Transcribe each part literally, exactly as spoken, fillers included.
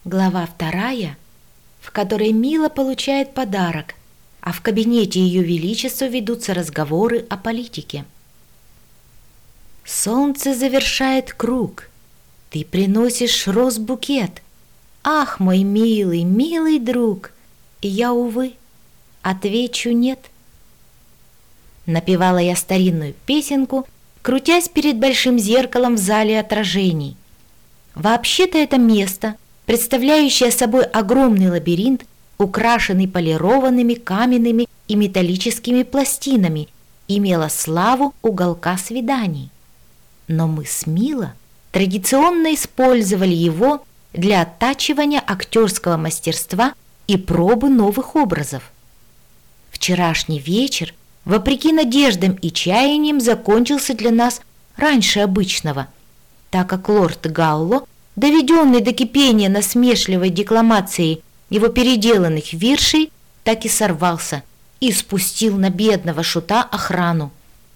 Глава вторая, в которой Мила получает подарок, а в кабинете Ее Величества ведутся разговоры о политике. Солнце завершает круг. Ты приносишь роз-букет. Ах, мой милый, милый друг! И я, увы, отвечу нет. Напевала я старинную песенку, крутясь перед большим зеркалом в зале отражений. Вообще-то это место, представляющее собой огромный лабиринт, украшенный полированными каменными и металлическими пластинами, имело славу уголка свиданий. Но мы с Мила традиционно использовали его для оттачивания актерского мастерства и пробы новых образов. Вчерашний вечер, вопреки надеждам и чаяниям, закончился для нас раньше обычного, так как лорд Галло, доведенный до кипения насмешливой декламацией его переделанных виршей, так и сорвался и спустил на бедного шута охрану.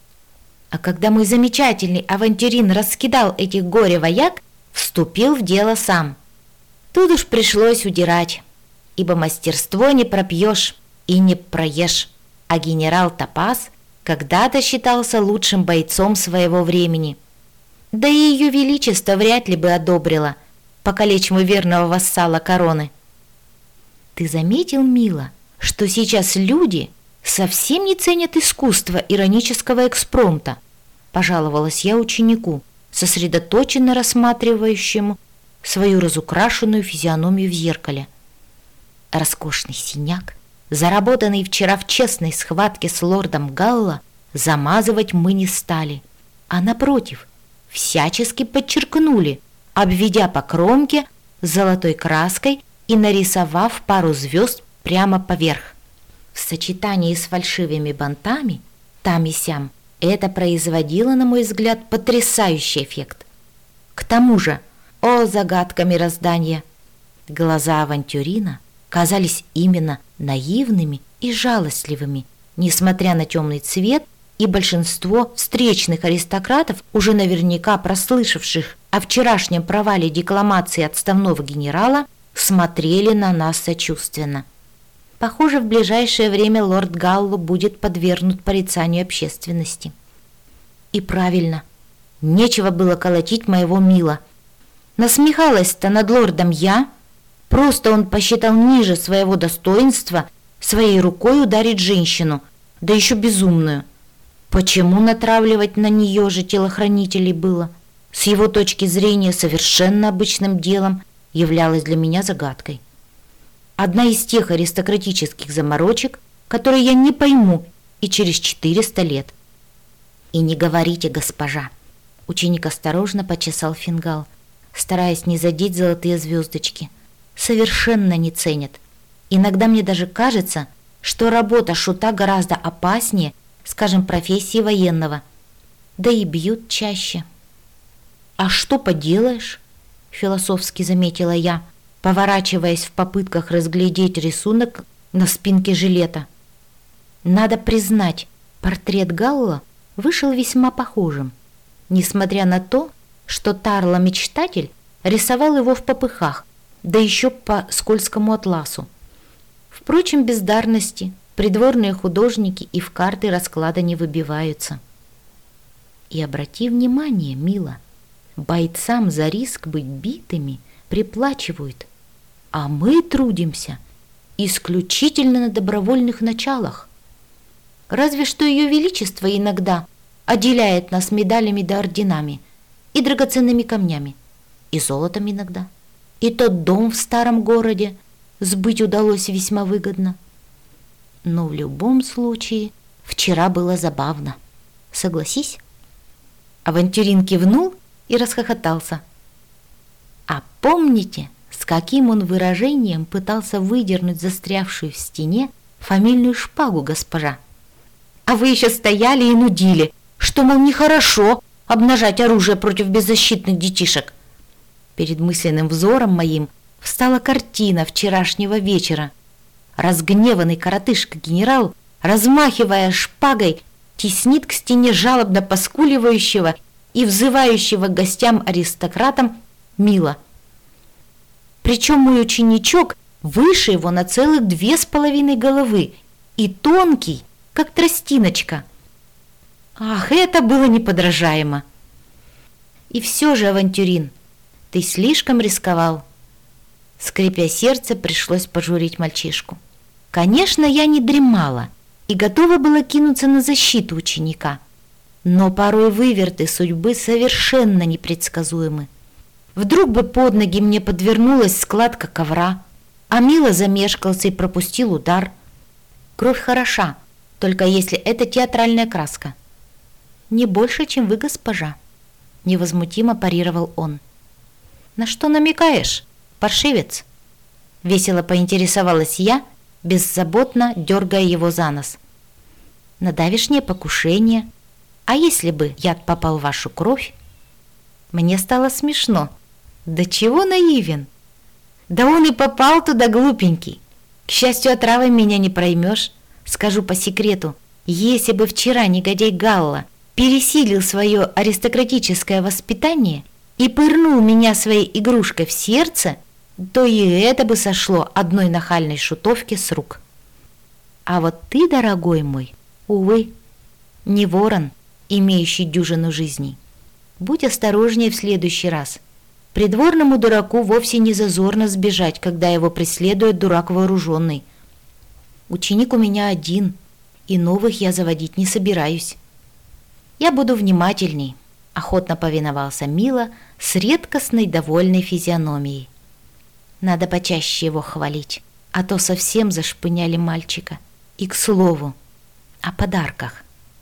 А когда мой замечательный авантюрин раскидал этих горе-вояк, вступил в дело сам. Тут уж пришлось удирать, ибо мастерство не пропьешь и не проешь, а генерал Топаз когда-то считался лучшим бойцом своего времени. Да и Ее Величество вряд ли бы одобрило покалечь мой верного вассала короны. Ты заметил, Мила, что сейчас люди совсем не ценят искусство иронического экспромта? Пожаловалась я ученику, сосредоточенно рассматривающему свою разукрашенную физиономию в зеркале. Роскошный синяк, заработанный вчера в честной схватке с лордом Галло, замазывать мы не стали, а напротив, всячески подчеркнули, обведя по кромке золотой краской и нарисовав пару звезд прямо поверх. В сочетании с фальшивыми бантами там и сям это производило, на мой взгляд, потрясающий эффект. К тому же, о загадка мироздания, глаза авантюрина казались именно наивными и жалостливыми, несмотря на темный цвет, и большинство встречных аристократов, уже наверняка прослышавших о вчерашнем провале декламации отставного генерала, смотрели на нас сочувственно. Похоже, в ближайшее время лорд Галло будет подвергнут порицанию общественности. И правильно, нечего было колотить моего Мила. Насмехалась-то над лордом я, просто он посчитал ниже своего достоинства своей рукой ударить женщину, да еще безумную. Почему натравливать на нее же телохранителей было? С его точки зрения совершенно обычным делом являлось для меня загадкой. Одна из тех аристократических заморочек, которые я не пойму и через четыреста лет. И не говорите, госпожа. Ученик осторожно почесал фингал, стараясь не задеть золотые звездочки. Совершенно не ценят. Иногда мне даже кажется, что работа шута гораздо опаснее, скажем, профессии военного. Да и бьют чаще. «А что поделаешь?» — философски заметила я, поворачиваясь в попытках разглядеть рисунок на спинке жилета. Надо признать, портрет Галло вышел весьма похожим, несмотря на то, что Тарло-мечтатель рисовал его в попыхах, да еще по скользкому атласу. Впрочем, бездарности придворные художники и в карты расклада не выбиваются. И обрати внимание, Мила, бойцам за риск быть битыми приплачивают, а мы трудимся исключительно на добровольных началах. Разве что Ее Величество иногда отделяет нас медалями да орденами и драгоценными камнями, и золотом иногда. И тот дом в старом городе сбыть удалось весьма выгодно. Но в любом случае вчера было забавно. Согласись? Авантюрин кивнул и расхохотался. А помните, с каким он выражением пытался выдернуть застрявшую в стене фамильную шпагу, госпожа? А вы еще стояли и нудили, что, мол, нехорошо обнажать оружие против беззащитных детишек. Перед мысленным взором моим встала картина вчерашнего вечера. Разгневанный коротышка-генерал, размахивая шпагой, теснит к стене жалобно поскуливающего и взывающего к гостям-аристократам Мила. Причем мой ученичок выше его на целых две с половиной головы и тонкий, как тростиночка. Ах, это было неподражаемо. И все же, авантюрин, ты слишком рисковал. Скрипя сердце, пришлось пожурить мальчишку. Конечно, я не дремала и готова была кинуться на защиту ученика. Но порой выверты судьбы совершенно непредсказуемы. Вдруг бы под ноги мне подвернулась складка ковра, а Мила замешкался и пропустил удар. Кровь хороша, только если это театральная краска. Не больше, чем вы, госпожа, невозмутимо парировал он. На что намекаешь, паршивец? Весело поинтересовалась я, беззаботно дергая его за нос. На давешнее покушение. А если бы яд попал в вашу кровь? Мне стало смешно. Да чего наивен? Да он и попал туда, глупенький. К счастью, отравой меня не проймешь. Скажу по секрету, если бы вчера негодяй Галла пересилил свое аристократическое воспитание и пырнул меня своей игрушкой в сердце, то и это бы сошло одной нахальной шутовке с рук. А вот ты, дорогой мой, увы, не ворон, имеющий дюжину жизней. Будь осторожнее в следующий раз. Придворному дураку вовсе не зазорно сбежать, когда его преследует дурак вооруженный. Ученик у меня один, и новых я заводить не собираюсь. Я буду внимательней, охотно повиновался Мила с редкостной довольной физиономией. Надо почаще его хвалить, а то совсем зашпыняли мальчика. И, к слову, о подарках.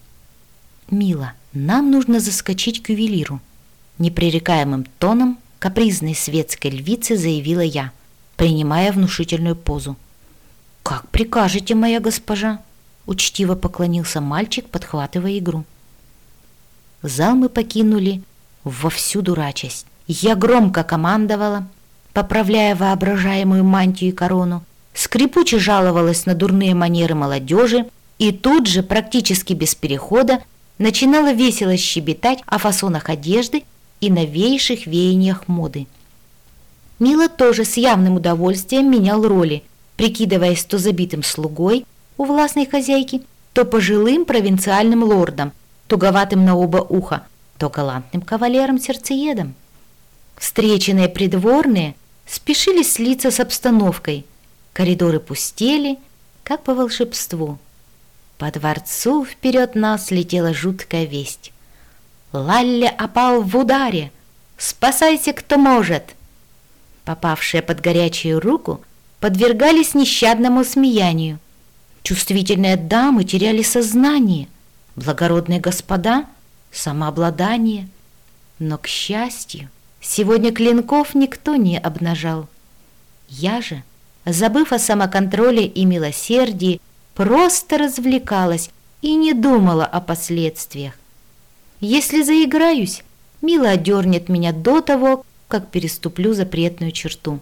Мила, нам нужно заскочить к ювелиру. Непререкаемым тоном капризной светской львицы заявила я, принимая внушительную позу. «Как прикажете, моя госпожа?» Учтиво поклонился мальчик, подхватывая игру. Зал мы покинули во всю дурачесть. Я громко командовала, поправляя воображаемую мантию и корону, скрипуче жаловалась на дурные манеры молодежи и тут же, практически без перехода, начинала весело щебетать о фасонах одежды и новейших веяниях моды. Мила тоже с явным удовольствием менял роли, прикидываясь то забитым слугой у властной хозяйки, то пожилым провинциальным лордом, туговатым на оба уха, то галантным кавалером-сердцеедом. Встреченные придворные спешили слиться с обстановкой. Коридоры пустели, как по волшебству. По дворцу вперед нас летела жуткая весть. Лалли опал в ударе! Спасайся, кто может! Попавшие под горячую руку подвергались нещадному смеянию. Чувствительные дамы теряли сознание, благородные господа — самообладание. Но, к счастью, сегодня клинков никто не обнажал. Я же, забыв о самоконтроле и милосердии, просто развлекалась и не думала о последствиях. Если заиграюсь, Мила одернет меня до того, как переступлю запретную черту.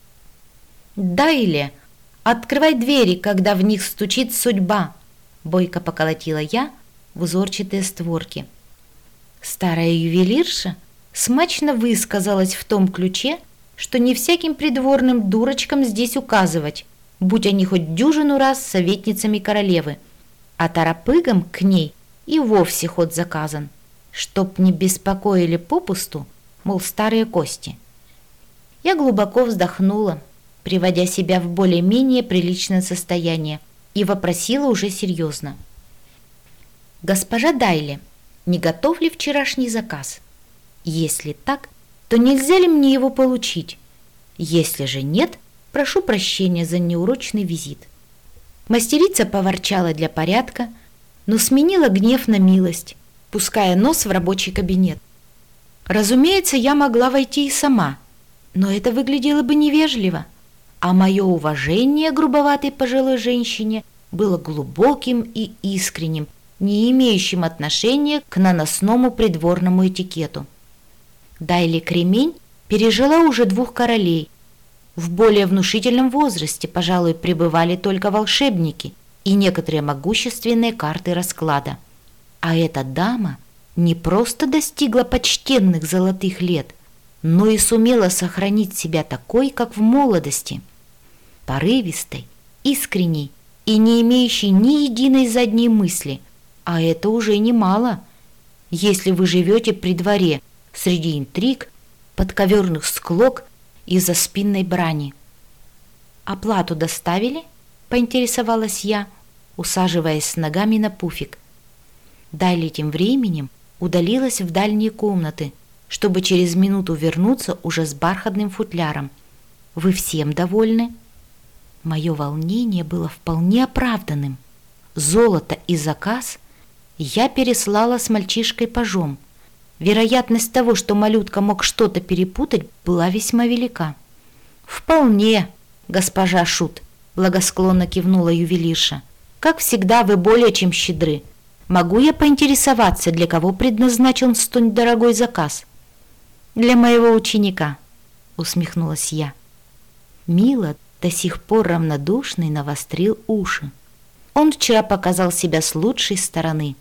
«Дайле, открывай двери, когда в них стучит судьба!» Бойко поколотила я в узорчатые створки. Старая ювелирша смачно высказалась в том ключе, что не всяким придворным дурочкам здесь указывать, будь они хоть дюжину раз советницами королевы, а торопыгам к ней и вовсе ход заказан, чтоб не беспокоили попусту, мол, старые кости. Я глубоко вздохнула, приводя себя в более-менее приличное состояние, и вопросила уже серьезно. «Госпожа Дайле, не готов ли вчерашний заказ? Если так, то нельзя ли мне его получить? Если же нет, прошу прощения за неурочный визит». Мастерица поворчала для порядка, но сменила гнев на милость, пуская нос в рабочий кабинет. Разумеется, я могла войти и сама, но это выглядело бы невежливо, а мое уважение к грубоватой пожилой женщине было глубоким и искренним, не имеющим отношения к наносному придворному этикету. Дайли Кремень пережила уже двух королей. В более внушительном возрасте, пожалуй, пребывали только волшебники и некоторые могущественные карты расклада. А эта дама не просто достигла почтенных золотых лет, но и сумела сохранить себя такой, как в молодости, порывистой, искренней и не имеющей ни единой задней мысли, а это уже немало, если вы живете при дворе среди интриг, подковерных склок и заспинной брани. «Оплату доставили?» — поинтересовалась я, усаживаясь с ногами на пуфик. Дайли тем временем удалилась в дальние комнаты, чтобы через минуту вернуться уже с бархатным футляром. «Вы всем довольны?» Мое волнение было вполне оправданным. Золото и заказ я переслала с мальчишкой-пажом. Вероятность того, что малютка мог что-то перепутать, была весьма велика. «Вполне, госпожа Шут», — благосклонно кивнула ювелирша. «Как всегда, вы более чем щедры. Могу я поинтересоваться, для кого предназначен столь дорогой заказ?» «Для моего ученика», — усмехнулась я. Мила, до сих пор равнодушный, навострил уши. Он вчера показал себя с лучшей стороны.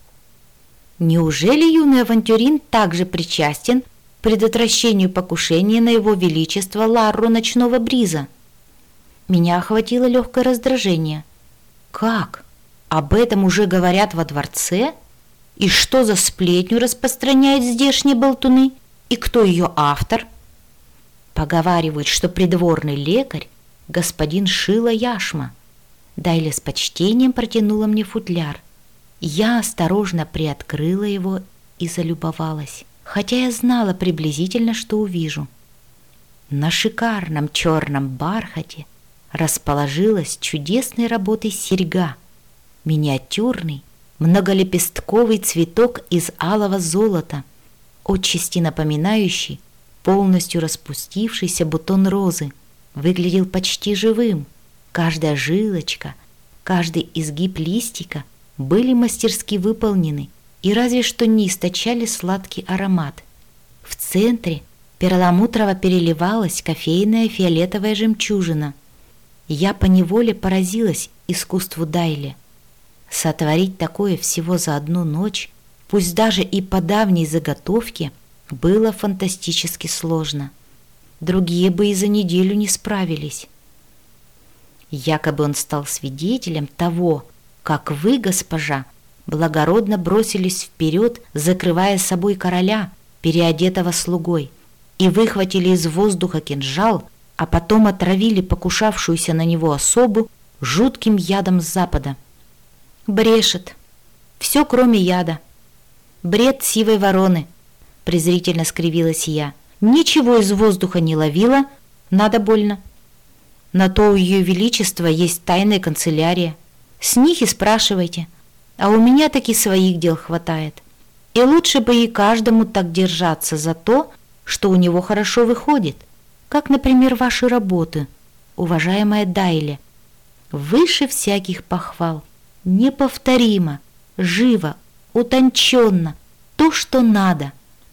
Неужели юный авантюрин также причастен к предотвращению покушения на его величество Ларру Ночного Бриза? Меня охватило легкое раздражение. Как? Об этом уже говорят во дворце? И что за сплетню распространяют здешние болтуны? И кто ее автор? Поговаривают, что придворный лекарь господин Шила Яшма. Дайли с почтением протянула мне футляр. Я осторожно приоткрыла его и залюбовалась, хотя я знала приблизительно, что увижу. На шикарном черном бархате расположилась чудесной работой серьга, миниатюрный, многолепестковый цветок из алого золота, отчасти напоминающий полностью распустившийся бутон розы, выглядел почти живым. Каждая жилочка, каждый изгиб листика были мастерски выполнены и разве что не источали сладкий аромат. В центре перламутрово переливалась кофейная фиолетовая жемчужина. Я поневоле поразилась искусству Дайли. Сотворить такое всего за одну ночь, пусть даже и по давней заготовке, было фантастически сложно. Другие бы и за неделю не справились. Якобы он стал свидетелем того, как вы, госпожа, благородно бросились вперед, закрывая собой короля, переодетого слугой, и выхватили из воздуха кинжал, а потом отравили покушавшуюся на него особу жутким ядом с запада. Брешет. Все, кроме яда. Бред сивой вороны, презрительно скривилась я. Ничего из воздуха не ловила, надо больно. На то у Ее Величества есть тайная канцелярия. С них и спрашивайте. А у меня таки своих дел хватает. И лучше бы и каждому так держаться за то, что у него хорошо выходит. Как, например, ваши работы, уважаемая Дайли. Выше всяких похвал. Неповторимо, живо, утонченно. То, что надо.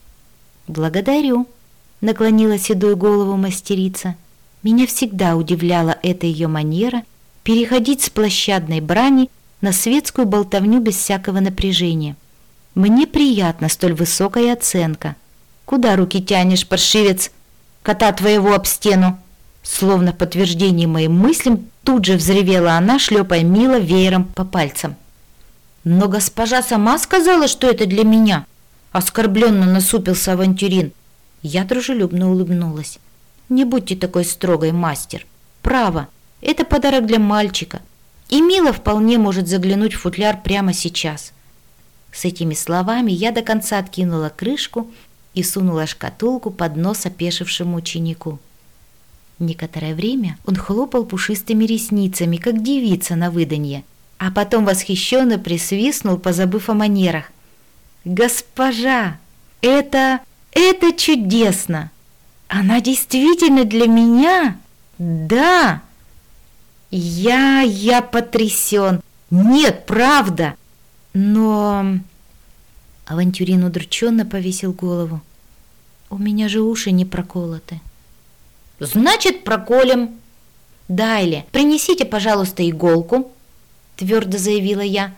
Благодарю, наклонила седую голову мастерица. Меня всегда удивляла эта ее манера переходить с площадной брани на светскую болтовню без всякого напряжения. Мне приятна столь высокая оценка. Куда руки тянешь, паршивец? Кота твоего об стену. Словно в подтверждение моим мыслям тут же взревела она, шлепая Мила веером по пальцам. Но госпожа сама сказала, что это для меня. Оскорбленно насупился авантюрин. Я дружелюбно улыбнулась. Не будьте такой строгой, мастер. Право, это подарок для мальчика. И Мила вполне может заглянуть в футляр прямо сейчас. С этими словами я до конца откинула крышку и сунула шкатулку под нос опешившему ученику. Некоторое время он хлопал пушистыми ресницами, как девица на выданье, а потом восхищенно присвистнул, позабыв о манерах. «Госпожа, это... это чудесно! Она действительно для меня? Да! Я... я потрясен! Нет, правда! Но...» Авантюрин удрученно повесил голову. «У меня же уши не проколоты». «Значит, проколем». «Дайли, принесите, пожалуйста, иголку», — твердо заявила я,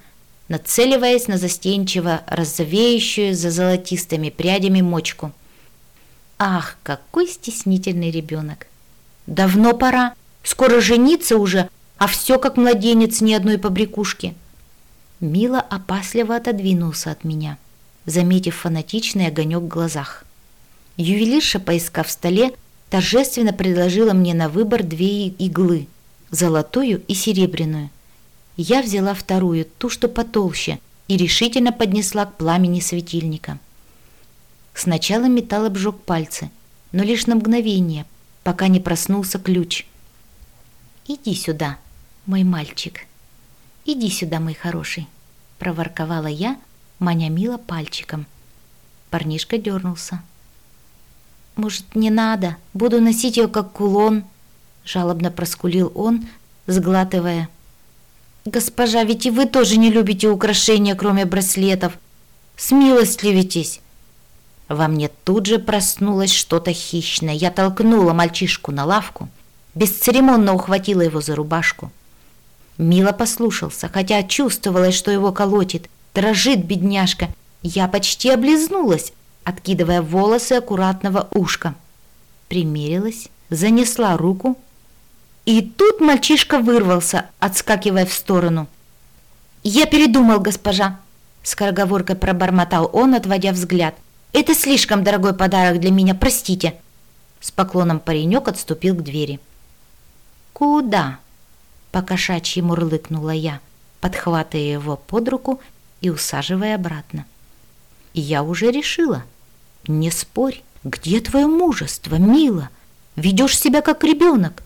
нацеливаясь на застенчиво розовеющую за золотистыми прядями мочку. Ах, какой стеснительный ребенок! Давно пора, скоро жениться уже, а все как младенец, ни одной побрякушки. Мила опасливо отодвинулся от меня, заметив фанатичный огонек в глазах. Ювелирша, поискав в столе, торжественно предложила мне на выбор две иглы, золотую и серебряную. Я взяла вторую, ту, что потолще, и решительно поднесла к пламени светильника. Сначала металл обжег пальцы, но лишь на мгновение, пока не проснулся ключ. «Иди сюда, мой мальчик, иди сюда, мой хороший», — проворковала я, маня Мила пальчиком. Парнишка дернулся. «Может, не надо? Буду носить ее как кулон», — жалобно проскулил он, сглатывая. «Госпожа, ведь и вы тоже не любите украшения, кроме браслетов. Смилостливитесь». Во мне тут же проснулось что-то хищное. Я толкнула мальчишку на лавку, бесцеремонно ухватила его за рубашку. Мила послушался, хотя чувствовалось, что его колотит. Дрожит бедняжка. Я почти облизнулась, откидывая волосы аккуратного ушка. Примерилась, занесла руку. И тут мальчишка вырвался, отскакивая в сторону. «Я передумал, госпожа», — скороговоркой пробормотал он, отводя взгляд. «Это слишком дорогой подарок для меня, простите». С поклоном паренек отступил к двери. «Куда?» — покошачьи мурлыкнула я, подхватывая его под руку и усаживая обратно. «Я уже решила. Не спорь. Где твое мужество, Мила? Ведешь себя как ребенок».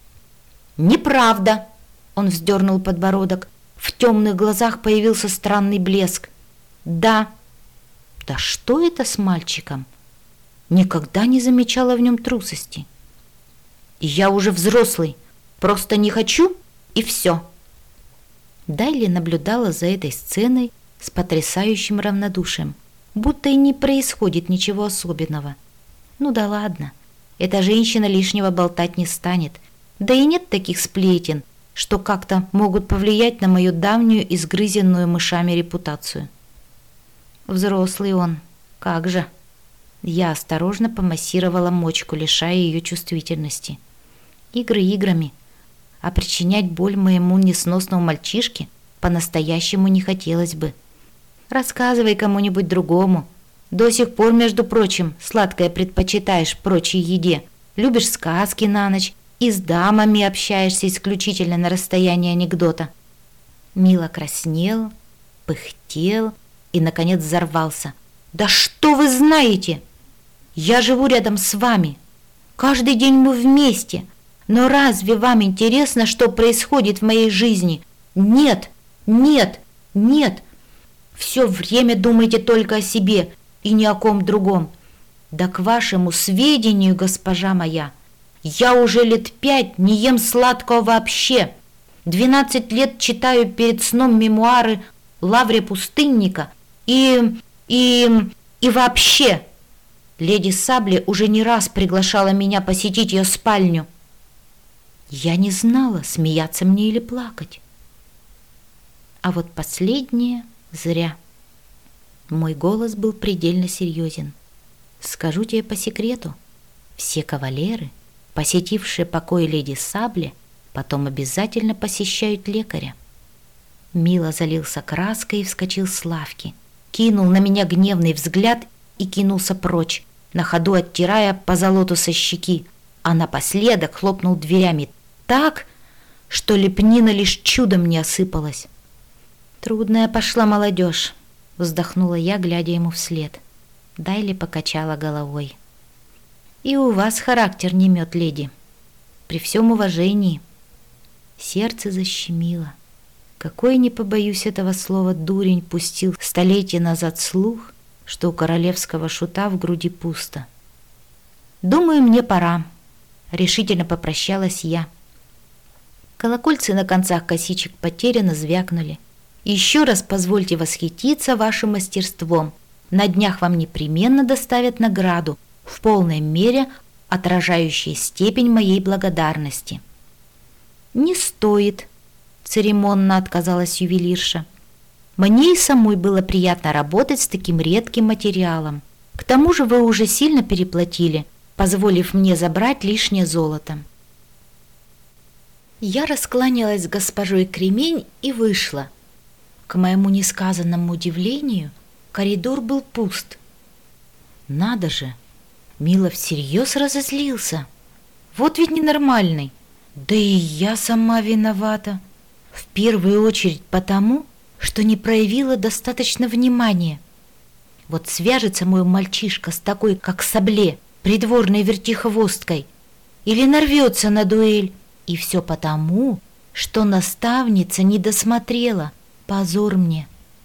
«Неправда!» — он вздернул подбородок. В темных глазах появился странный блеск. «Да». Да что это с мальчиком? Никогда не замечала в нем трусости. «Я уже взрослый, просто не хочу, и все». Дайли наблюдала за этой сценой с потрясающим равнодушием, будто и не происходит ничего особенного. Ну да ладно, эта женщина лишнего болтать не станет, да и нет таких сплетен, что как-то могут повлиять на мою давнюю изгрызенную мышами репутацию. Взрослый он, как же. Я осторожно помассировала мочку, лишая ее чувствительности. Игры играми, а причинять боль моему несносному мальчишке по-настоящему не хотелось бы. Рассказывай кому-нибудь другому. До сих пор, между прочим, сладкое предпочитаешь прочей еде. Любишь сказки на ночь и с дамами общаешься исключительно на расстоянии анекдота. Мила краснел, пыхтел и, наконец, взорвался. «Да что вы знаете? Я живу рядом с вами. Каждый день мы вместе. Но разве вам интересно, что происходит в моей жизни? Нет, нет, нет. Все время думайте только о себе и ни о ком другом. Да к вашему сведению, госпожа моя, я уже лет пять не ем сладкого вообще. Двенадцать лет читаю перед сном мемуары Лавря Пустынника и... и... и вообще. Леди Сабли уже не раз приглашала меня посетить ее спальню. Я не знала, смеяться мне или плакать. А вот последнее зря. Мой голос был предельно серьезен. Скажу тебе по секрету, все кавалеры, посетившие покой леди Сабли, потом обязательно посещают лекаря. Мила залился краской и вскочил с лавки, кинул на меня гневный взгляд и кинулся прочь, на ходу оттирая позолоту со щеки, а напоследок хлопнул дверями так, что лепнина лишь чудом не осыпалась. «Трудная пошла молодежь», — вздохнула я, глядя ему вслед. Дайли покачала головой. «И у вас характер не мед, леди. При всем уважении». Сердце защемило. Какой, не побоюсь этого слова, дурень пустил столетия назад слух, что у королевского шута в груди пусто. «Думаю, мне пора», — решительно попрощалась я. Колокольцы на концах косичек потерянно звякнули. «Еще раз позвольте восхититься вашим мастерством. На днях вам непременно доставят награду, в полной мере отражающей степень моей благодарности». «Не стоит», — церемонно отказалась ювелирша. «Мне и самой было приятно работать с таким редким материалом. К тому же вы уже сильно переплатили, позволив мне забрать лишнее золото». Я раскланялась с госпожой Кремень и вышла. К моему несказанному удивлению, коридор был пуст. Надо же, Мила всерьез разозлился. Вот ведь ненормальный. Да и я сама виновата. В первую очередь потому, что не проявила достаточно внимания. Вот свяжется мой мальчишка с такой, как Сабле, придворной вертихвосткой, или нарвется на дуэль, и все потому, что наставница не досмотрела. Позор мне.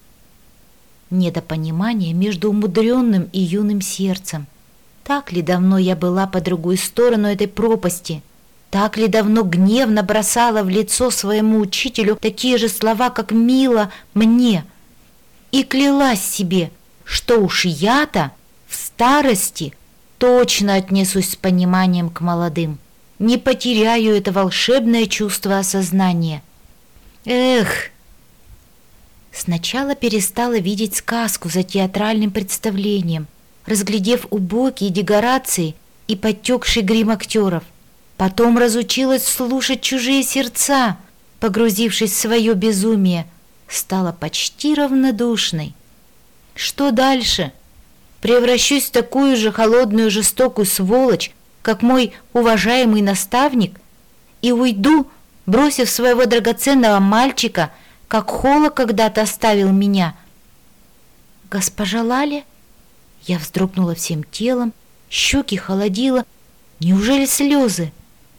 Недопонимание между умудренным и юным сердцем. Так ли давно я была по другую сторону этой пропасти? Так ли давно гневно бросала в лицо своему учителю такие же слова, как «мило мне», и клялась себе, что уж я-то в старости точно отнесусь с пониманием к молодым, не потеряю это волшебное чувство осознания. Эх! Сначала перестала видеть сказку за театральным представлением, разглядев убогие декорации и подтекший грим актеров. Потом разучилась слушать чужие сердца, погрузившись в свое безумие, стала почти равнодушной. Что дальше? Превращусь в такую же холодную жестокую сволочь, как мой уважаемый наставник, и уйду, бросив своего драгоценного мальчика, как Хола когда-то оставил меня. «Госпожа Лаля?» Я вздрогнула всем телом, щеки холодило. Неужели слезы?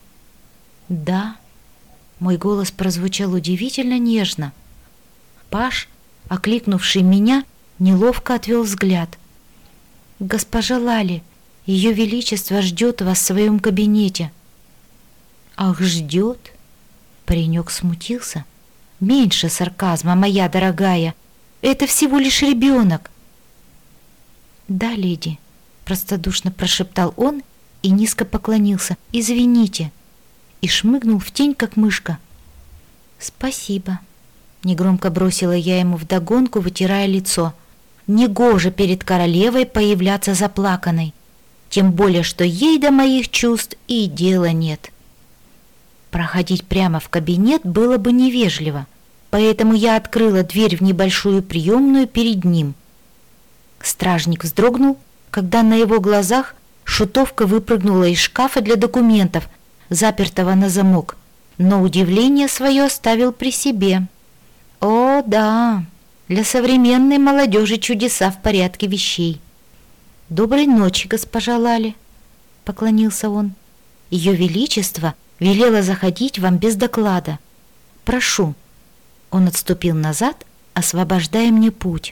«Да», — мой голос прозвучал удивительно нежно. Паж, окликнувший меня, неловко отвел взгляд. «Госпожа Лали, Ее Величество ждет вас в своем кабинете». «Ах, ждет?» Паренек смутился. «Меньше сарказма, моя дорогая. Это всего лишь ребенок». «Да, леди», — простодушно прошептал он и низко поклонился. «Извините», и шмыгнул в тень, как мышка. «Спасибо», — негромко бросила я ему вдогонку, вытирая лицо. «Негоже перед королевой появляться заплаканной, тем более, что ей до моих чувств и дела нет». Проходить прямо в кабинет было бы невежливо, поэтому я открыла дверь в небольшую приемную перед ним. Стражник вздрогнул, когда на его глазах шутовка выпрыгнула из шкафа для документов, запертого на замок, но удивление свое оставил при себе. О, да, для современной молодежи чудеса в порядке вещей. «Доброй ночи, госпожа Лали», — поклонился он. «Ее Величество велело заходить вам без доклада. Прошу». Он отступил назад, освобождая мне путь.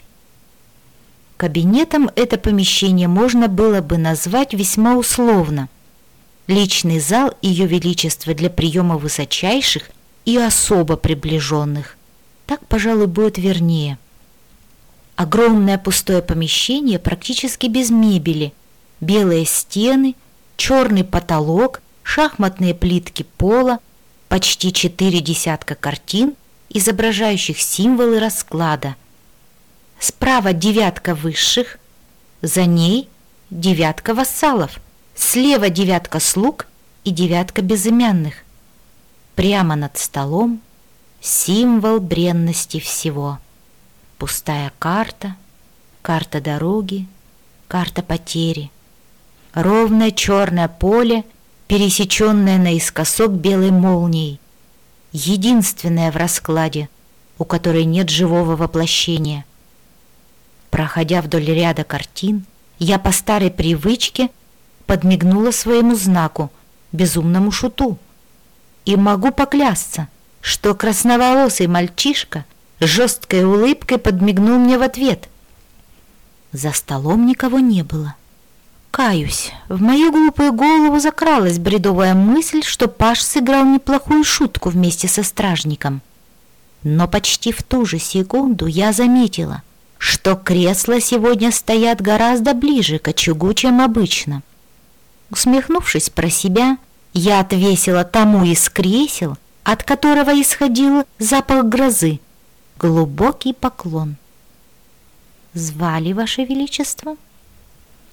Кабинетом это помещение можно было бы назвать весьма условно. Личный зал Ее Величества для приема высочайших и особо приближенных. Так, пожалуй, будет вернее. Огромное пустое помещение практически без мебели. Белые стены, черный потолок, шахматные плитки пола, почти четыре десятка картин, изображающих символы расклада. Справа девятка высших, за ней девятка вассалов, слева девятка слуг и девятка безымянных. Прямо над столом символ бренности всего. Пустая карта, карта дороги, карта потери. Ровное черное поле, пересеченное наискосок белой молнией. Единственное в раскладе, у которой нет живого воплощения. Проходя вдоль ряда картин, я по старой привычке подмигнула своему знаку, безумному шуту. И могу поклясться, что красноволосый мальчишка с жесткой улыбкой подмигнул мне в ответ. За столом никого не было. Каюсь, в мою глупую голову закралась бредовая мысль, что Паш сыграл неплохую шутку вместе со стражником. Но почти в ту же секунду я заметила, что кресла сегодня стоят гораздо ближе к очагу, чем обычно. Усмехнувшись про себя, я отвесила тому из кресел, от которого исходил запах грозы, глубокий поклон. «Звали, Ваше Величество?»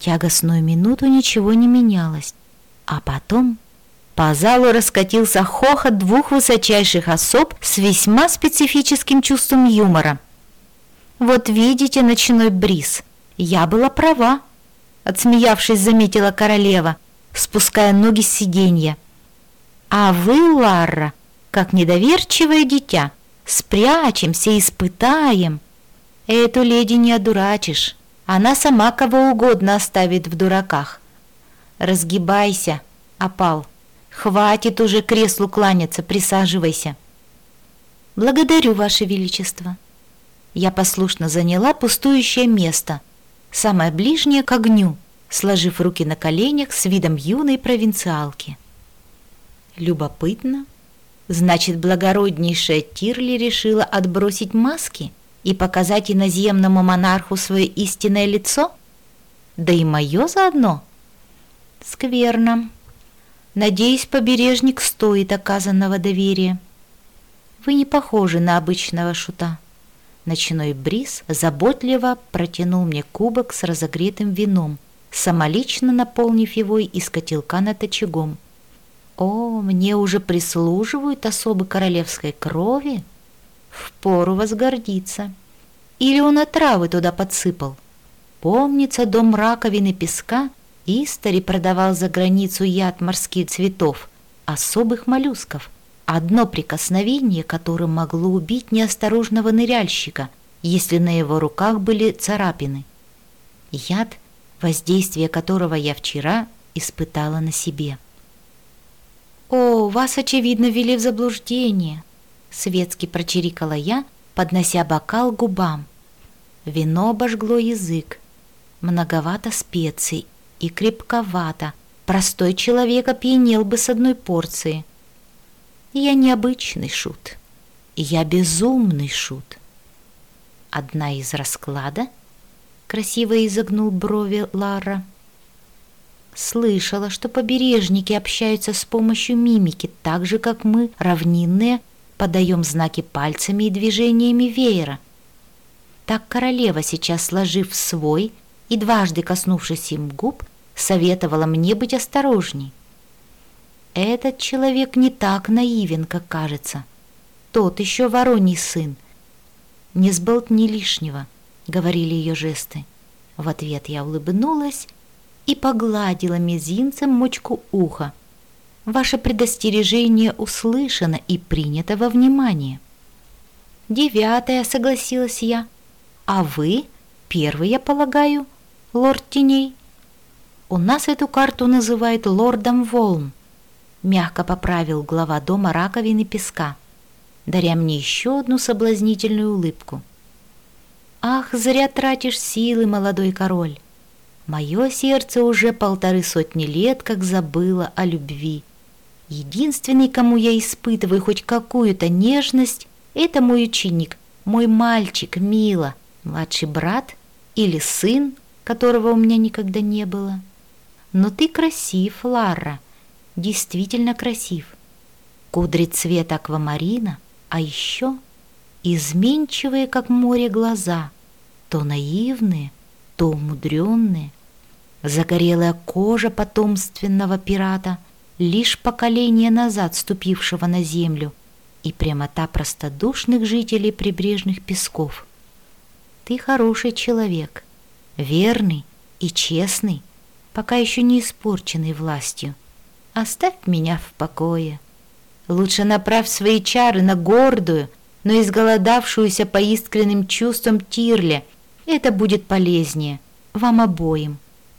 Тягостную минуту ничего не менялось, а потом по залу раскатился хохот двух высочайших особ с весьма специфическим чувством юмора. «Вот видите, ночной бриз, я была права», — отсмеявшись, заметила королева, спуская ноги с сиденья. «А вы, Ларра, как недоверчивое дитя, спрячемся, испытаем. Эту леди не одурачишь, она сама кого угодно оставит в дураках. Разгибайся, опал, хватит уже креслу кланяться, присаживайся». «Благодарю, Ваше Величество». Я послушно заняла пустующее место, самое ближнее к огню, сложив руки на коленях с видом юной провинциалки. Любопытно. Значит, благороднейшая Тирли решила отбросить маски и показать иноземному монарху свое истинное лицо? Да и мое заодно. Скверно. Надеюсь, побережник стоит оказанного доверия. Вы не похожи на обычного шута. Ночной бриз заботливо протянул мне кубок с разогретым вином, самолично наполнив его из котелка над очагом. О, мне уже прислуживают особы королевской крови? Впору возгордиться. Или он отравы туда подсыпал? Помнится, дом раковины песка истори продавал за границу яд морских цветов, особых моллюсков, одно прикосновение которым могло убить неосторожного ныряльщика, если на его руках были царапины. Яд, воздействие которого я вчера испытала на себе. «О, вас, очевидно, ввели в заблуждение», — светски прочирикала я, поднося бокал к губам. Вино обожгло язык. Многовато специй и крепковато. Простой человек опьянел бы с одной порции. Я необычный шут. Я безумный шут. Одна из расклада? Красиво изогнул брови Лара. Слышала, что побережники общаются с помощью мимики, так же, как мы, равнинные, подаем знаки пальцами и движениями веера. Так королева, сейчас сложив свой и дважды коснувшись им губ, советовала мне быть осторожней. Этот человек не так наивен, как кажется. Тот еще вороний сын. «Не сболтни лишнего», — говорили ее жесты. В ответ я улыбнулась и погладила мизинцем мочку уха. «Ваше предостережение услышано и принято во внимание». «Девятая», — согласилась я. «А вы первый, я полагаю, лорд теней?» «У нас эту карту называют лордом волн», — мягко поправил глава дома раковины песка, даря мне еще одну соблазнительную улыбку. «Ах, зря тратишь силы, молодой король! Мое сердце уже полторы сотни лет как забыло о любви. Единственный, кому я испытываю хоть какую-то нежность, это мой ученик, мой мальчик Мила, младший брат или сын, которого у меня никогда не было. Но ты красив, Лара, действительно красив. Кудри цвета аквамарина, а еще изменчивые, как море, глаза, то наивные, то умудренные, загорелая кожа потомственного пирата, лишь поколение назад ступившего на землю, и прямота простодушных жителей прибрежных песков. Ты хороший человек, верный и честный, пока еще не испорченный властью. Оставь меня в покое. Лучше направь свои чары на гордую, но изголодавшуюся по искренним чувствам Тирли. Это будет полезнее вам обоим».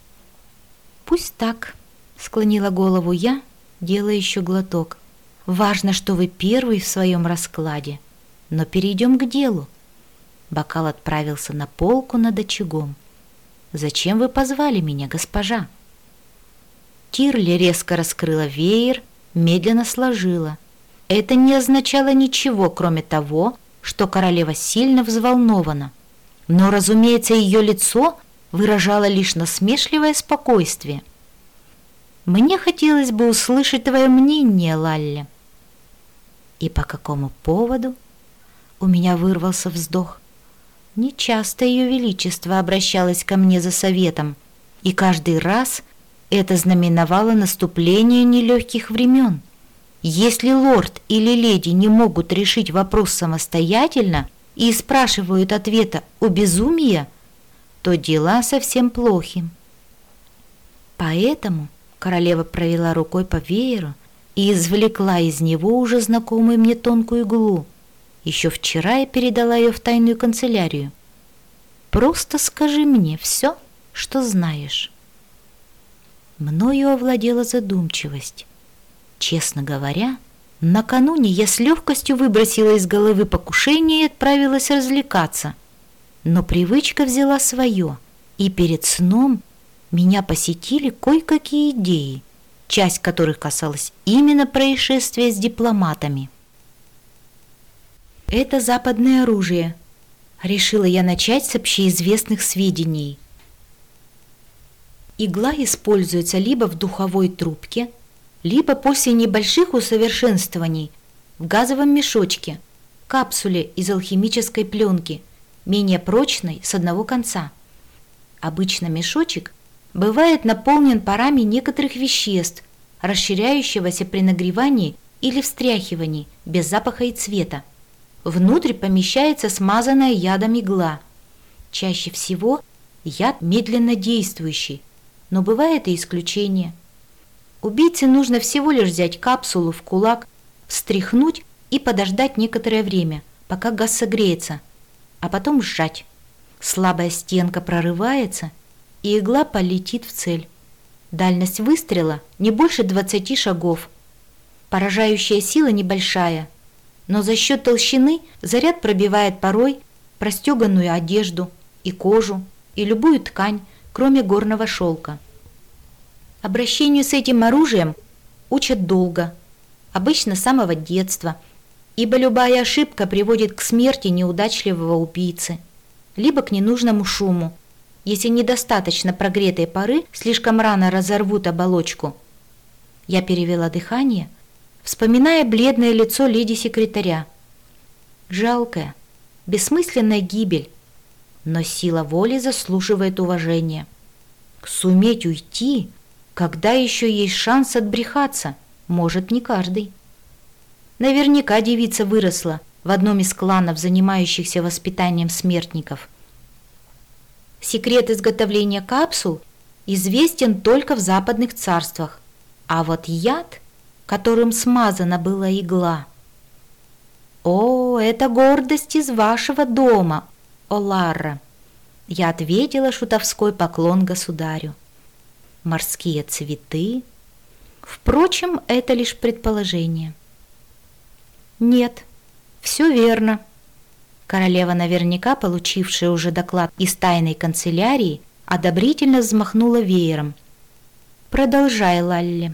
«Пусть так», — склонила голову я, делая еще глоток. «Важно, что вы первый в своем раскладе. Но перейдем к делу». Бокал отправился на полку над очагом. «Зачем вы позвали меня, госпожа?» Тирли резко раскрыла веер, медленно сложила. Это не означало ничего, кроме того, что королева сильно взволнована. Но, разумеется, ее лицо выражало лишь насмешливое спокойствие. «Мне хотелось бы услышать твое мнение, Лалли». «И по какому поводу?» У меня вырвался вздох. Нечасто ее величество обращалось ко мне за советом. И каждый раз это знаменовало наступление нелегких времен. Если лорд или леди не могут решить вопрос самостоятельно и спрашивают ответа у безумия, то дела совсем плохи. Поэтому королева провела рукой по вееру и извлекла из него уже знакомую мне тонкую иглу. Еще вчера я передала ее в тайную канцелярию. Просто скажи мне все, что знаешь. Мною овладела задумчивость. Честно говоря, накануне я с легкостью выбросила из головы покушение и отправилась развлекаться. Но привычка взяла свое, и перед сном меня посетили кое-какие идеи, часть которых касалась именно происшествия с дипломатами. Это западное оружие. Решила я начать с общеизвестных сведений. Игла используется либо в духовой трубке, либо после небольших усовершенствований в газовом мешочке, капсуле из алхимической пленки, менее прочной с одного конца. Обычно мешочек бывает наполнен парами некоторых веществ, расширяющегося при нагревании или встряхивании, без запаха и цвета. Внутрь помещается смазанная ядом игла. Чаще всего яд медленно действующий, но бывает и исключение. Убийце нужно всего лишь взять капсулу в кулак, встряхнуть и подождать некоторое время, пока газ согреется, а потом сжать. Слабая стенка прорывается, и игла полетит в цель. Дальность выстрела не больше двадцати шагов. Поражающая сила небольшая, но за счет толщины заряд пробивает порой простеганную одежду и кожу, и любую ткань, кроме горного шелка. Обращению с этим оружием учат долго, обычно с самого детства, ибо любая ошибка приводит к смерти неудачливого убийцы, либо к ненужному шуму, если недостаточно прогретой поры слишком рано разорвут оболочку. Я перевела дыхание, вспоминая бледное лицо леди-секретаря. Жалкая, бессмысленная гибель, но сила воли заслуживает уважения. Суметь уйти, когда еще есть шанс отбрехаться, может не каждый. Наверняка девица выросла в одном из кланов, занимающихся воспитанием смертников. Секрет изготовления капсул известен только в западных царствах, а вот яд, которым смазана была игла. «О, это гордость из вашего дома, о Ларра!» Я ответила шутовской поклон государю. Морские цветы. Впрочем, это лишь предположение. Нет, все верно. Королева, наверняка получившая уже доклад из тайной канцелярии, одобрительно взмахнула веером. Продолжай, Лалли.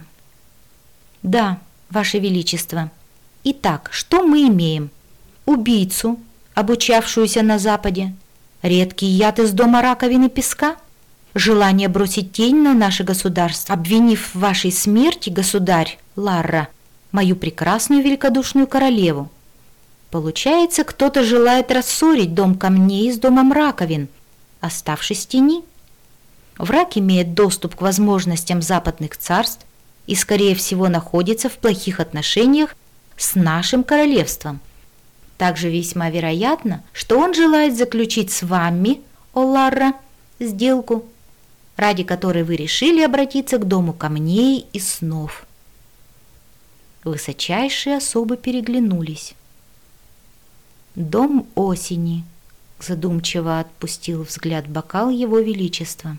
Да, Ваше Величество. Итак, что мы имеем? Убийцу, обучавшуюся на Западе, редкий яд из дома раковины песка, желание бросить тень на наше государство, обвинив в вашей смерти, государь Ларра, мою прекрасную великодушную королеву. Получается, кто-то желает рассорить дом камней с домом раковин, оставшись в тени. Враг имеет доступ к возможностям западных царств и, скорее всего, находится в плохих отношениях с нашим королевством. Также весьма вероятно, что он желает заключить с вами, о Ларра, сделку, ради которой вы решили обратиться к дому камней и снов. Высочайшие особы переглянулись. Дом осени, задумчиво отпустил взгляд бокал его величества.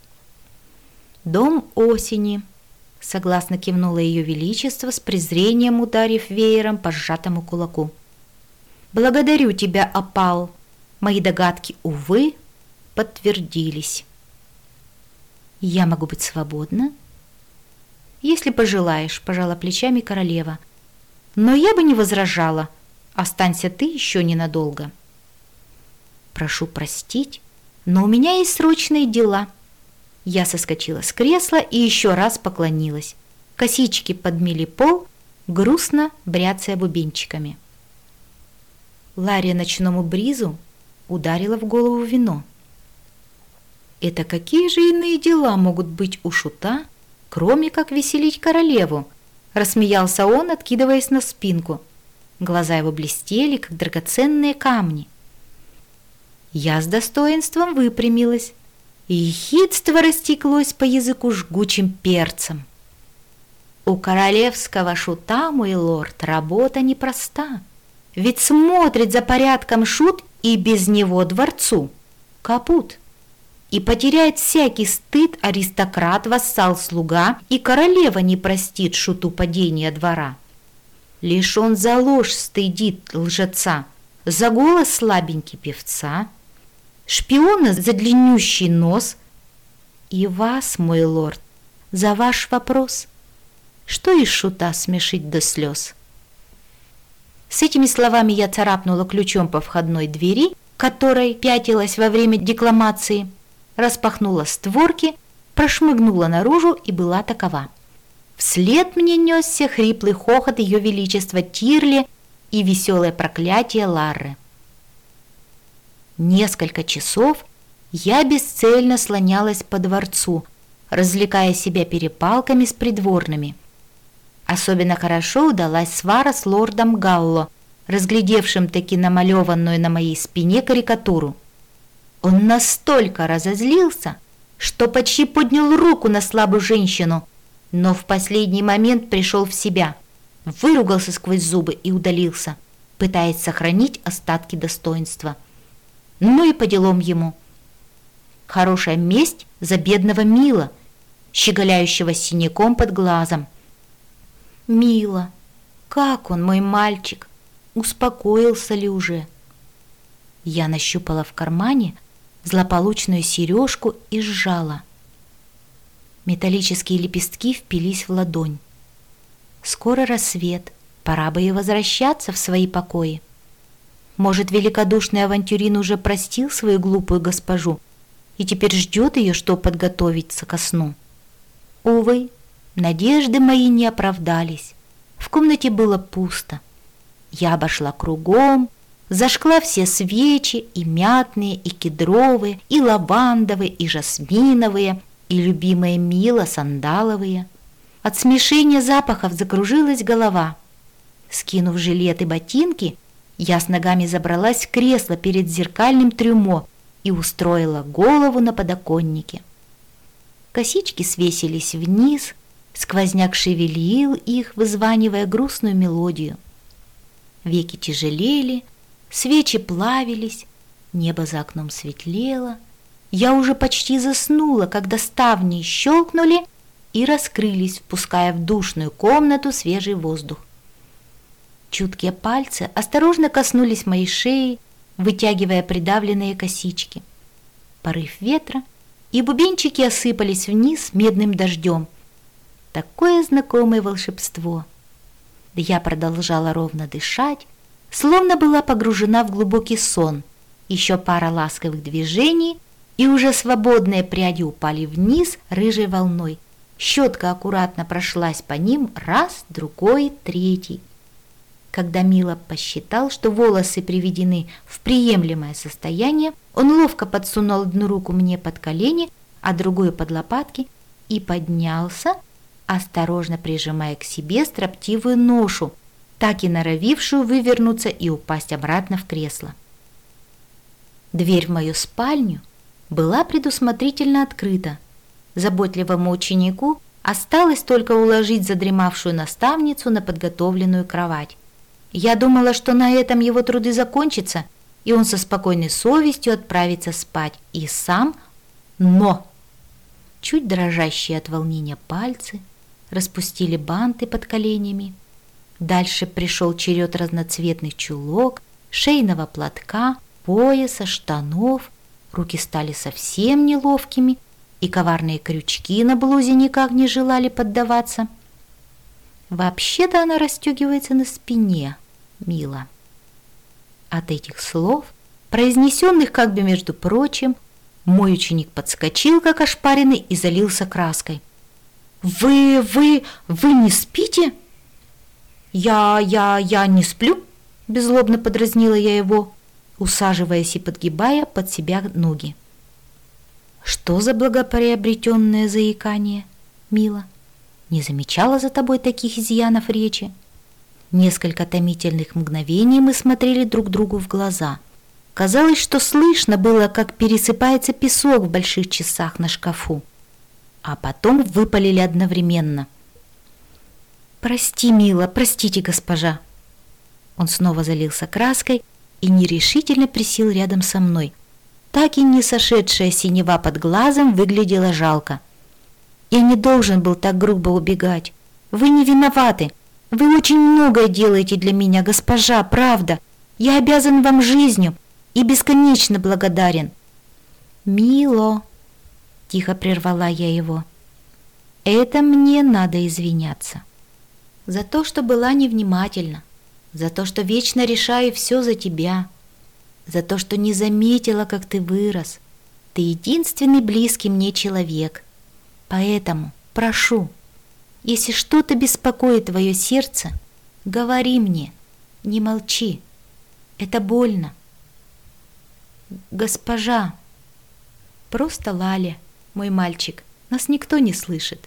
Дом осени, согласно кивнуло ее величество, с презрением ударив веером по сжатому кулаку. Благодарю тебя, опал. Мои догадки, увы, подтвердились. Я могу быть свободна? Если пожелаешь, пожала плечами королева. Но я бы не возражала. Останься ты еще ненадолго. Прошу простить, но у меня есть срочные дела. Я соскочила с кресла и еще раз поклонилась. Косички подмели пол, грустно бряцая бубенчиками. Ларе ночному бризу ударило в голову вино. Это какие же иные дела могут быть у шута, кроме как веселить королеву? Рассмеялся он, откидываясь на спинку. Глаза его блестели, как драгоценные камни. Я с достоинством выпрямилась, и ехидство растеклось по языку жгучим перцем. У королевского шута, мой лорд, работа непроста, ведь смотрит за порядком шут и без него дворцу капут. И потеряет всякий стыд аристократ, вассал, слуга, и королева не простит шуту падения двора. Лишь он за ложь стыдит лжеца, за голос слабенький певца, шпиона за длиннющий нос и вас, мой лорд, за ваш вопрос, что из шута смешить до слез. С этими словами я царапнула ключом по входной двери, которой пятилась во время декламации, распахнула створки, прошмыгнула наружу и была такова. Вслед мне несся хриплый хохот ее величества Тирли и веселое проклятие Ларры. Несколько часов я бесцельно слонялась по дворцу, развлекая себя перепалками с придворными. Особенно хорошо удалась свара с лордом Галло, разглядевшим таки намалеванную на моей спине карикатуру. Он настолько разозлился, что почти поднял руку на слабую женщину, но в последний момент пришел в себя, выругался сквозь зубы и удалился, пытаясь сохранить остатки достоинства. Ну и по делам ему. Хорошая месть за бедного Мила, щеголяющего синяком под глазом. Мила, как он, мой мальчик, успокоился ли уже? Я нащупала в кармане злополучную сережку и сжала. Металлические лепестки впились в ладонь. Скоро рассвет, пора бы и возвращаться в свои покои. Может, великодушный авантюрин уже простил свою глупую госпожу и теперь ждет ее, чтобы подготовиться ко сну. Увы, надежды мои не оправдались. В комнате было пусто. Я обошла кругом, зажгла все свечи, и мятные, и кедровые, и лавандовые, и жасминовые, и любимые Мила сандаловые. От смешения запахов закружилась голова. Скинув жилет и ботинки, я с ногами забралась в кресло перед зеркальным трюмо и устроила голову на подоконнике. Косички свесились вниз, сквозняк шевелил их, вызванивая грустную мелодию. Веки тяжелели, свечи плавились, небо за окном светлело. Я уже почти заснула, когда ставни щелкнули и раскрылись, впуская в душную комнату свежий воздух. Чуткие пальцы осторожно коснулись моей шеи, вытягивая придавленные косички. Порыв ветра, и бубенчики осыпались вниз медным дождем. Такое знакомое волшебство! Я продолжала ровно дышать, словно была погружена в глубокий сон. Еще пара ласковых движений, и уже свободные пряди упали вниз рыжей волной. Щетка аккуратно прошлась по ним раз, другой, третий. Когда Мила посчитал, что волосы приведены в приемлемое состояние, он ловко подсунул одну руку мне под колени, а другую под лопатки и поднялся, осторожно прижимая к себе строптивую ношу, так и норовившую вывернуться и упасть обратно в кресло. Дверь в мою спальню была предусмотрительно открыта. Заботливому ученику осталось только уложить задремавшую наставницу на подготовленную кровать. Я думала, что на этом его труды закончатся, и он со спокойной совестью отправится спать. И сам, но... Чуть дрожащие от волнения пальцы распустили банты под коленями. Дальше пришел черед разноцветных чулок, шейного платка, пояса, штанов. Руки стали совсем неловкими, и коварные крючки на блузе никак не желали поддаваться. Вообще-то она расстегивается на спине, Мила. От этих слов, произнесенных как бы между прочим, мой ученик подскочил, как ошпаренный, и залился краской. «Вы, вы, вы не спите?» «Я, я, я не сплю», – беззлобно подразнила я его, усаживаясь и подгибая под себя ноги. Что за благоприобретенное заикание, Мила? Не замечала за тобой таких изъянов речи? Несколько томительных мгновений мы смотрели друг другу в глаза. Казалось, что слышно было, как пересыпается песок в больших часах на шкафу. А потом выпалили одновременно. «Прости, Мила, простите, госпожа». Он снова залился краской и нерешительно присел рядом со мной. Так и не сошедшая синева под глазом выглядела жалко. «Я не должен был так грубо убегать. Вы не виноваты. Вы очень многое делаете для меня, госпожа, правда. Я обязан вам жизнью и бесконечно благодарен». «Мило», — тихо прервала я его, — «это мне надо извиняться. За то, что была невнимательна, за то, что вечно решаю все за тебя, за то, что не заметила, как ты вырос. Ты единственный близкий мне человек. Поэтому прошу, если что-то беспокоит твое сердце, говори мне, не молчи. Это больно». «Госпожа», «Просто Лаля, мой мальчик, нас никто не слышит».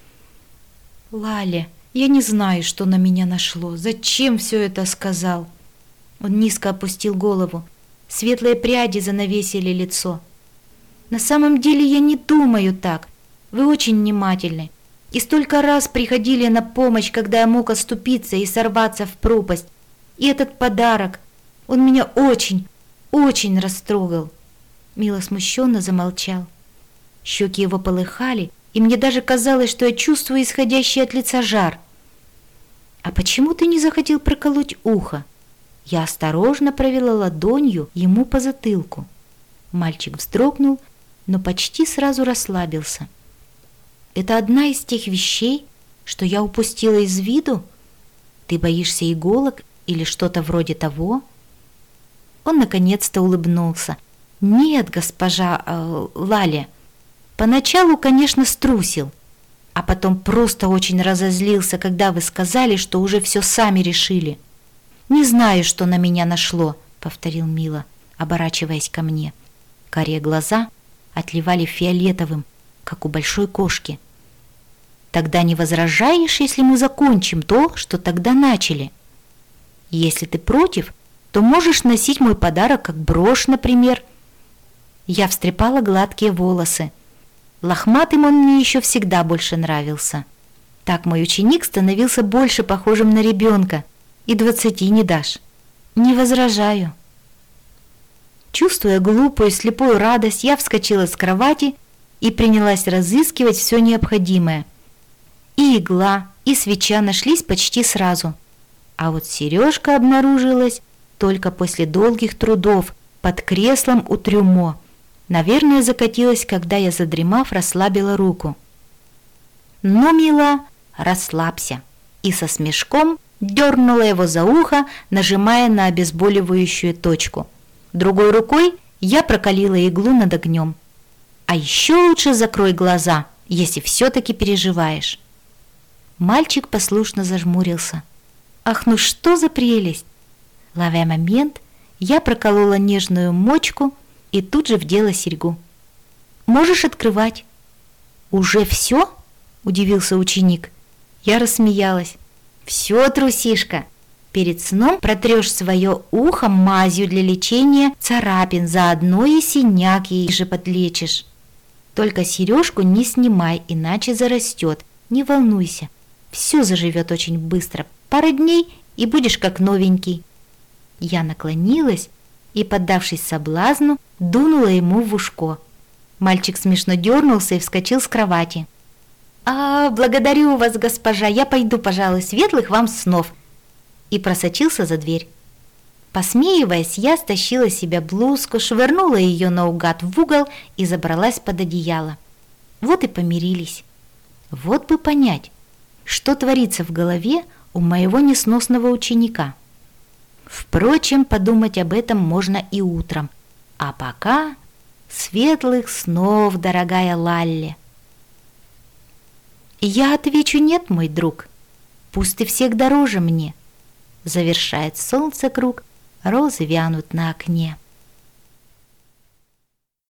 «Лаля, я не знаю, что на меня нашло. Зачем все это сказал?» Он низко опустил голову. Светлые пряди занавесили лицо. «На самом деле я не думаю так. Вы очень внимательны. И столько раз приходили на помощь, когда я мог оступиться и сорваться в пропасть. И этот подарок, он меня очень, очень растрогал». Мила смущенно замолчал. Щеки его полыхали, и мне даже казалось, что я чувствую исходящий от лица жар. «А почему ты не захотел проколоть ухо?» Я осторожно провела ладонью ему по затылку. Мальчик вздрогнул, но почти сразу расслабился. «Это одна из тех вещей, что я упустила из виду? Ты боишься иголок или что-то вроде того?» Он наконец-то улыбнулся. «Нет, госпожа э, Лаля, поначалу, конечно, струсил, а потом просто очень разозлился, когда вы сказали, что уже все сами решили». «Не знаю, что на меня нашло», — повторил Мила, оборачиваясь ко мне. Карие глаза отливали фиолетовым, как у большой кошки. «Тогда не возражаешь, если мы закончим то, что тогда начали? Если ты против, то можешь носить мой подарок как брошь, например». Я встрепала гладкие волосы. Лохматым он мне еще всегда больше нравился. Так мой ученик становился больше похожим на ребенка. И двадцати не дашь. «Не возражаю». Чувствуя глупую, слепую радость, я вскочила с кровати и принялась разыскивать все необходимое. И игла, и свеча нашлись почти сразу. А вот сережка обнаружилась только после долгих трудов под креслом у трюмо. Наверное, закатилась, когда я, задремав, расслабила руку. «Ну, Мила, расслабься», и со смешком дернула его за ухо, нажимая на обезболивающую точку. Другой рукой я прокалила иглу над огнем. «А еще лучше закрой глаза, если все-таки переживаешь». Мальчик послушно зажмурился. «Ах, ну что за прелесть!» Ловя момент, я проколола нежную мочку и тут же вдела серьгу. «Можешь открывать». «Уже все?» – удивился ученик. Я рассмеялась. «Все, трусишка, перед сном протрешь свое ухо мазью для лечения царапин, заодно и синяк ей же подлечишь. Только сережку не снимай, иначе зарастет. Не волнуйся, все заживет очень быстро. Пара дней и будешь как новенький». Я наклонилась и, поддавшись соблазну, дунула ему в ушко. Мальчик смешно дернулся и вскочил с кровати. «А, благодарю вас, госпожа, я пойду, пожалуй, светлых вам снов!» И просочился за дверь. Посмеиваясь, я стащила с себя блузку, швырнула ее наугад в угол и забралась под одеяло. Вот и помирились. Вот бы понять, что творится в голове у моего несносного ученика. Впрочем, подумать об этом можно и утром. А пока светлых снов, дорогая Лалли. Я отвечу: нет, мой друг, пусть ты всех дороже мне. Завершает солнце круг, розы вянут на окне.